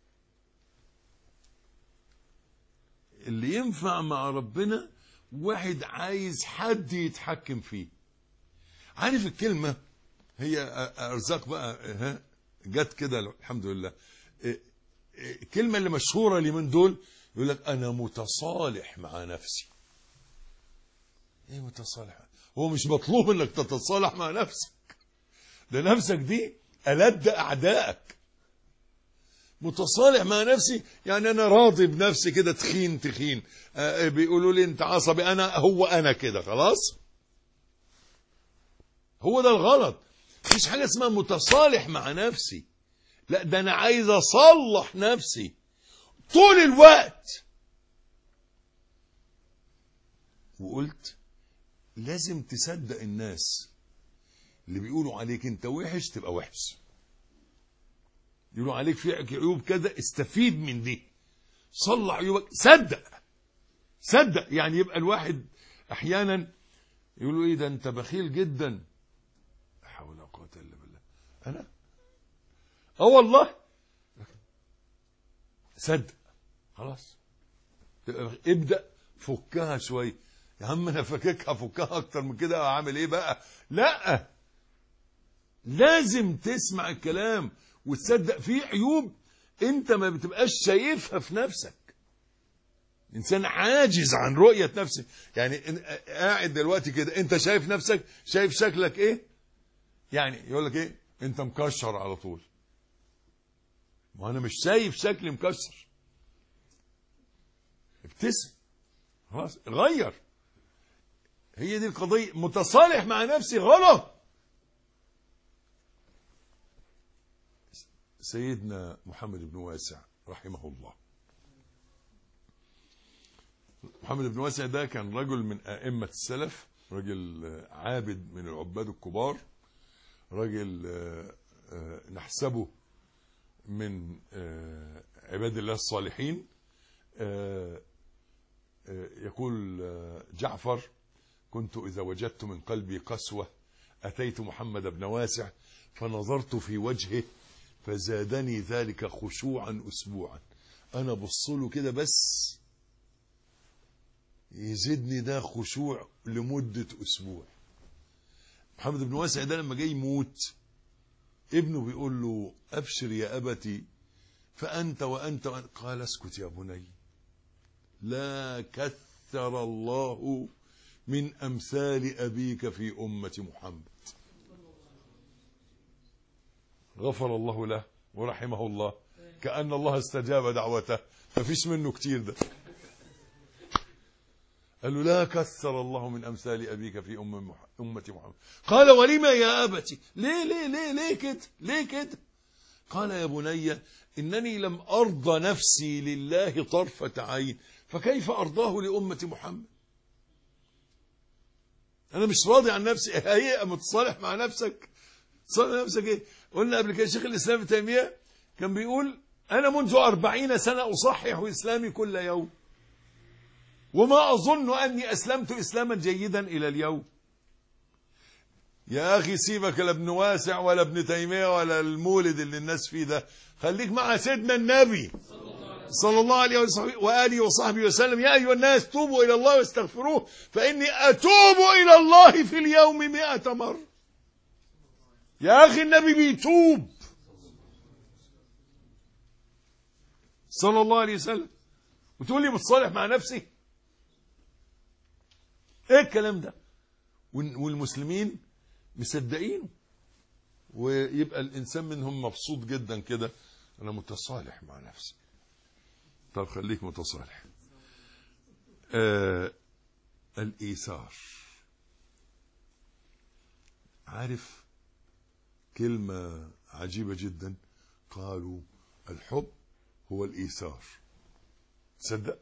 اللي ينفع مع ربنا واحد عايز حد يتحكم فيه. عارف الكلمة هي أرزاق بقى، جت كده الحمد لله. الكلمة اللي مشهورة اليومين دول يقول لك: أنا متصالح مع نفسي. إيه متصالح؟ هو مش مطلوب إنك تتصالح مع نفسك، ده نفسك دي ألد أعدائك. متصالح مع نفسي يعني أنا راضي بنفسي كده، تخين تخين، بيقولوا لي أنت عصبي، أنا كده خلاص. هو ده الغلط. مفيش حاجة اسمها متصالح مع نفسي، لا ده أنا عايز أصلح نفسي طول الوقت. وقلت لازم تصدق الناس اللي بيقولوا عليك انت وحش تبقى وحش، يقولوا عليك في عيوب كذا، استفيد من دي، صلح عيوبك، صدق. يعني يبقى الواحد احيانا يقولوا ايه ده انت بخيل جدا، لا حول ولا قوه الا بالله، انا والله صدق خلاص، ابدا فكها شويه. يا عم انا فكها اكتر من كده، اعمل ايه بقى؟ لا، لازم تسمع الكلام وتصدق فيه عيوب انت ما بتبقاش شايفها في نفسك. انسان عاجز عن رؤية نفسه. يعني قاعد دلوقتي كده انت شايف نفسك، شايف شكلك ايه؟ يعني يقول لك ايه؟ انت مكشر على طول. ما انا مش شايف شكلي مكشر. ابتسم خلاص، غير. هي دي القضية. متصالح مع نفسي غلط. سيدنا محمد بن واسع رحمه الله، محمد بن واسع ده كان رجل من أئمة السلف، رجل عابد من العباد الكبار، رجل نحسبه من عباد الله الصالحين. يقول جعفر: كنت إذا وجدت من قلبي قسوة أتيت محمد بن واسع فنظرت في وجهه فزادني ذلك خشوعا أسبوعا. أنا بصله كده بس يزيدني ده خشوع لمدة أسبوع. محمد بن واسع ده لما جاي يموت ابنه بيقول له: أبشر يا أبتي فأنت وأنت. قال: اسكت يا بني، لا كثر الله من أمثال أبيك في أمة محمد. غفر الله له ورحمه الله، كأن الله استجاب دعوته، ما فيش منه كتير ده. قال له: لا كثر الله من أمثال أبيك في أمة محمد. قال: ولما يا أبتي؟ ليه كده؟ قال: يا بني إنني لم أرضى نفسي لله طرفة عين، فكيف أرضاه لأمة محمد؟ أنا مش راضي عن نفسي. هي متصالح مع نفسك. صالح نفسك إيه؟ قلنا قبل كده شيخ الإسلام ابن تيمية كان بيقول: أنا منذ 40 سنة أصحح إسلامي كل يوم، وما أظن أني أسلمت إسلاما جيدا إلى اليوم. يا أخي سيبك لا ابن واسع ولا ابن تيمية ولا المولد اللي الناس فيه ده، خليك مع سيدنا النبي صلى الله عليه وآله وصحبه وسلم. يا أيها الناس توبوا إلى الله واستغفروه فإني أتوب إلى الله في اليوم 100 مرة. يا أخي النبي بيتوب صلى الله عليه وسلم، وتقول لي متصالح مع نفسي؟ ايه الكلام ده؟ والمسلمين مصدقينه، ويبقى الانسان منهم مبسوط جدا كده، انا متصالح مع نفسي. طب خليك متصالح. الايثار. عارف كلمة عجيبة جدا، قالوا الحب هو الايثار. تصدق؟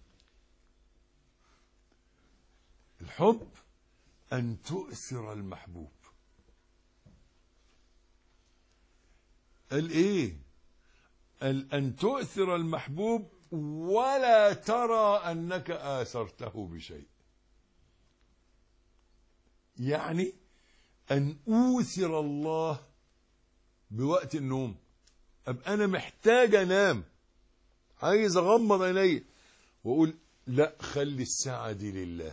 الحب أن تؤثر المحبوب. قال إيه؟ قال أن تؤثر المحبوب ولا ترى أنك آثرته بشيء. يعني أن أوثر الله بوقت النوم. أبقى أنا محتاج أنام، عايز أغمض عيني وأقول لا، خلي الساعة دي لله.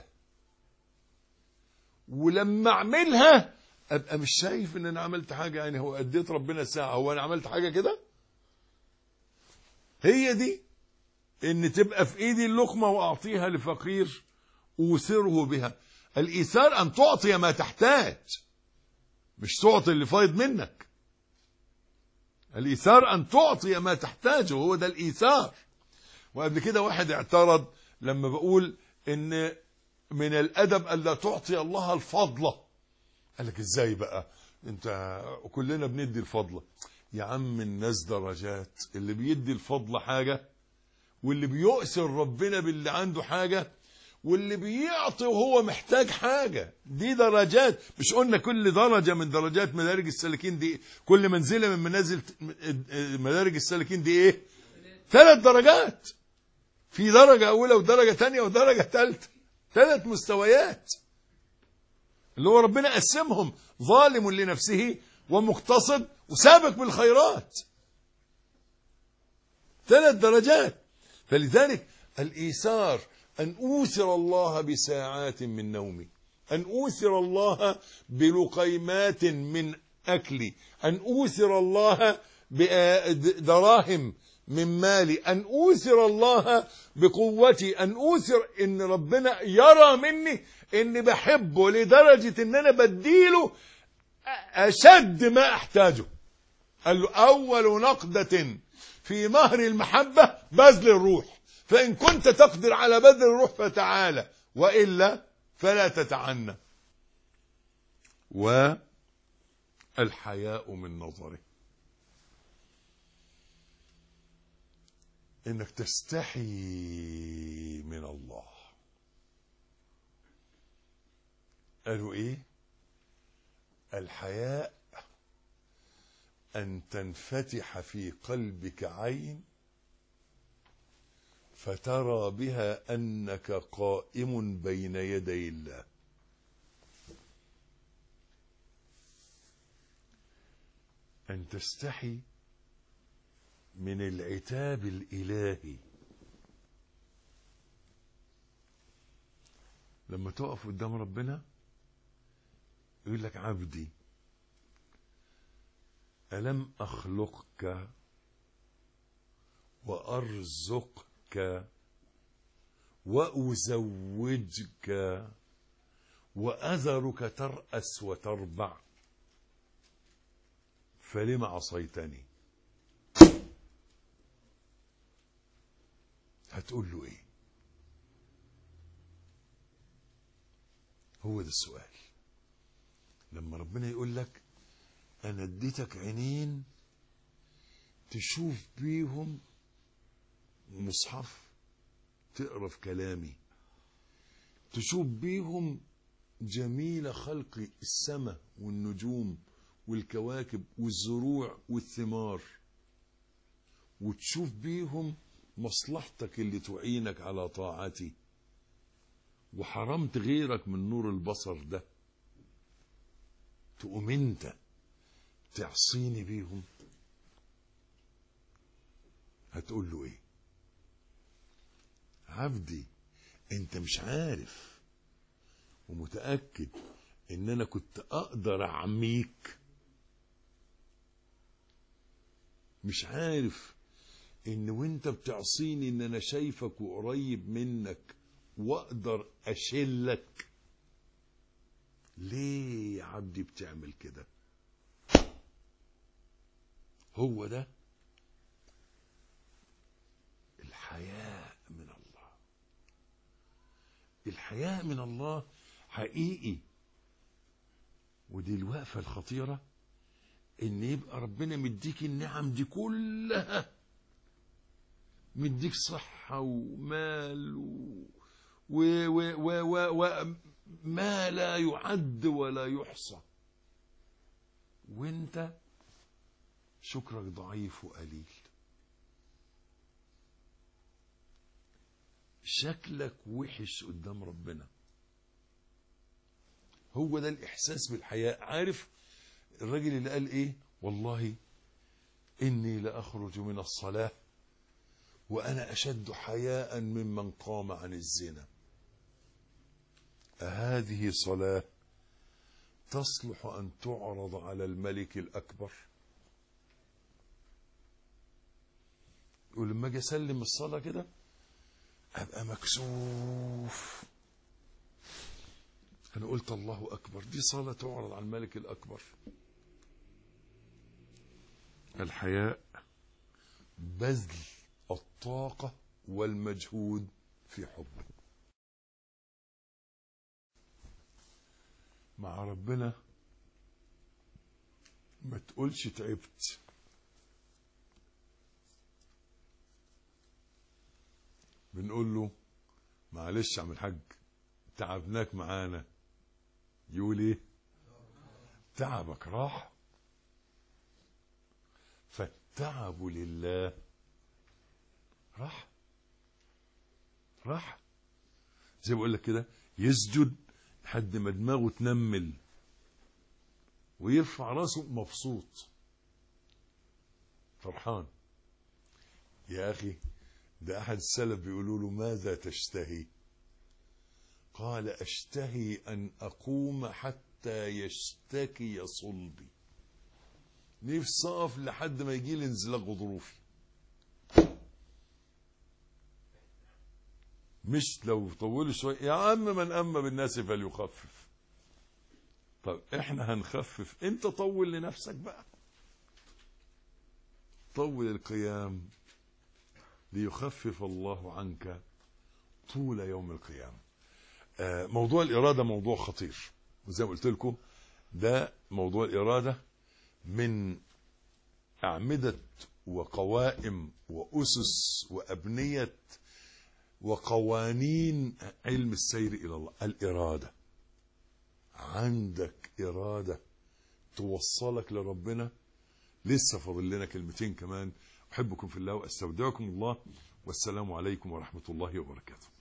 ولما اعملها ابقى مش شايف ان انا عملت حاجه، يعني هو اديت ربنا ساعه، هو انا عملت حاجه كده؟ هي دي ان تبقى في ايدي اللقمه واعطيها لفقير اوثره بها. الايثار ان تعطي ما تحتاج. مش تعطي اللي فايض منك. الإيثار أن تعطي ما تحتاجه، هو ده الإيثار. وقبل كده واحد اعترض لما بقول إن من الأدب ألا تعطي الله الفضلة. قال لك إزاي بقى أنت كلنا بندي الفضلة؟ يا عم الناس درجات، اللي بيدي الفضلة حاجة، واللي بيؤثر ربنا باللي عنده حاجة، واللي بيعطي وهو محتاج حاجة، دي درجات. مش قلنا كل درجة من درجات مدارج السالكين دي، كل منزلة من منازل مدارج السالكين دي ايه؟ 3 درجات. في درجة أولى ودرجة تانية ودرجة ثالثة، 3 مستويات اللي هو ربنا قسمهم: ظالم لنفسه ومقتصد وسابق بالخيرات. 3 درجات. فلذلك الإيثار أن أوثر الله بساعات من نومي، أن أوثر الله بلقيمات من أكلي، أن أوثر الله بدراهم من مالي، أن أوثر الله بقوتي، أن أوثر إن ربنا يرى مني إني بحبه لدرجة إن أنا بديله أشد ما أحتاجه. قال له: أول نقدة في مهر المحبة بذل الروح، فإن كنت تقدر على بذل الروح فتعالى، وإلا فلا تتعنى. والحياء من نظره، إنك تستحي من الله. قالوا إيه؟ الحياء أن تنفتح في قلبك عين فترى بها أنك قائم بين يدي الله. أن تستحي من العتاب الإلهي. لما تقف قدام ربنا يقول لك: عبدي ألم أخلقك وأرزقك وأزوجك وأذرك ترأس وتربع، فلم عصيتني؟ هتقول له إيه؟ هو ده السؤال. لما ربنا يقول لك: أنا اديتك عينين تشوف بيهم مصحف، تقرأ في كلامي، تشوف بيهم جميل خلق السماء والنجوم والكواكب والزروع والثمار، وتشوف بيهم مصلحتك اللي تعينك على طاعتي، وحرمت غيرك من نور البصر ده، تقوم انت تعصيني بيهم؟ هتقول له ايه؟ عبدي انت مش عارف ومتأكد ان انا كنت اقدر اعميك؟ مش عارف ان وانت بتعصيني ان انا شايفك وقريب منك واقدر اشلك؟ ليه يا عبدي بتعمل كده؟ هو ده الحياء من الله. الحياء من الله حقيقي. ودي الوقفة الخطيرة، ان يبقى ربنا مديك النعم دي كلها، مديك صحة ومال وما لا يعد ولا يحصى، وانت شكرك ضعيف وقليل، شكلك وحش قدام ربنا. هو ده الإحساس بالحياء. عارف الراجل اللي قال إيه؟ والله إني لأخرج من الصلاة وأنا أشد حياء ممن قام عن الزنا. أهذه صلاة تصلح أن تعرض على الملك الأكبر؟ ولما أجي أسلم الصلاة كده أبقى مكسوف، أنا قلت الله أكبر، دي صلاة تعرض عن الملك الأكبر. الحياء بذل الطاقة والمجهود في حبه. مع ربنا ما تقولش تعبت، بنقول له معلش يا عم الحاج تعبناك معانا، يقول ايه؟ تعبك راح. فالتعب لله راح زي ما بقول لك كده، يسجد لحد ما دماغه تنمل ويرفع راسه مبسوط فرحان. يا اخي ده احد السلف بيقولوا له ماذا تشتهي؟ قال اشتهي ان اقوم حتى يشتكي صلبي، نفسي اقف لحد ما يجي لي انزلاق غضروفي. مش لو طولوا شويه يا عم من اما بالناس فليخفف. طب احنا هنخفف، انت طول لنفسك بقى، طول القيام ليخفف الله عنك طول يوم القيامة. موضوع الإرادة موضوع خطير، وزي ما قلت لكم ده موضوع الإرادة من أعمدة وقوائم وأسس وأبنية وقوانين علم السير إلى الله. الإرادة، عندك إرادة توصلك لربنا. لسه فاضل لنا كلمتين كمان. أحبكم في الله وأستودعكم الله، والسلام عليكم ورحمة الله وبركاته.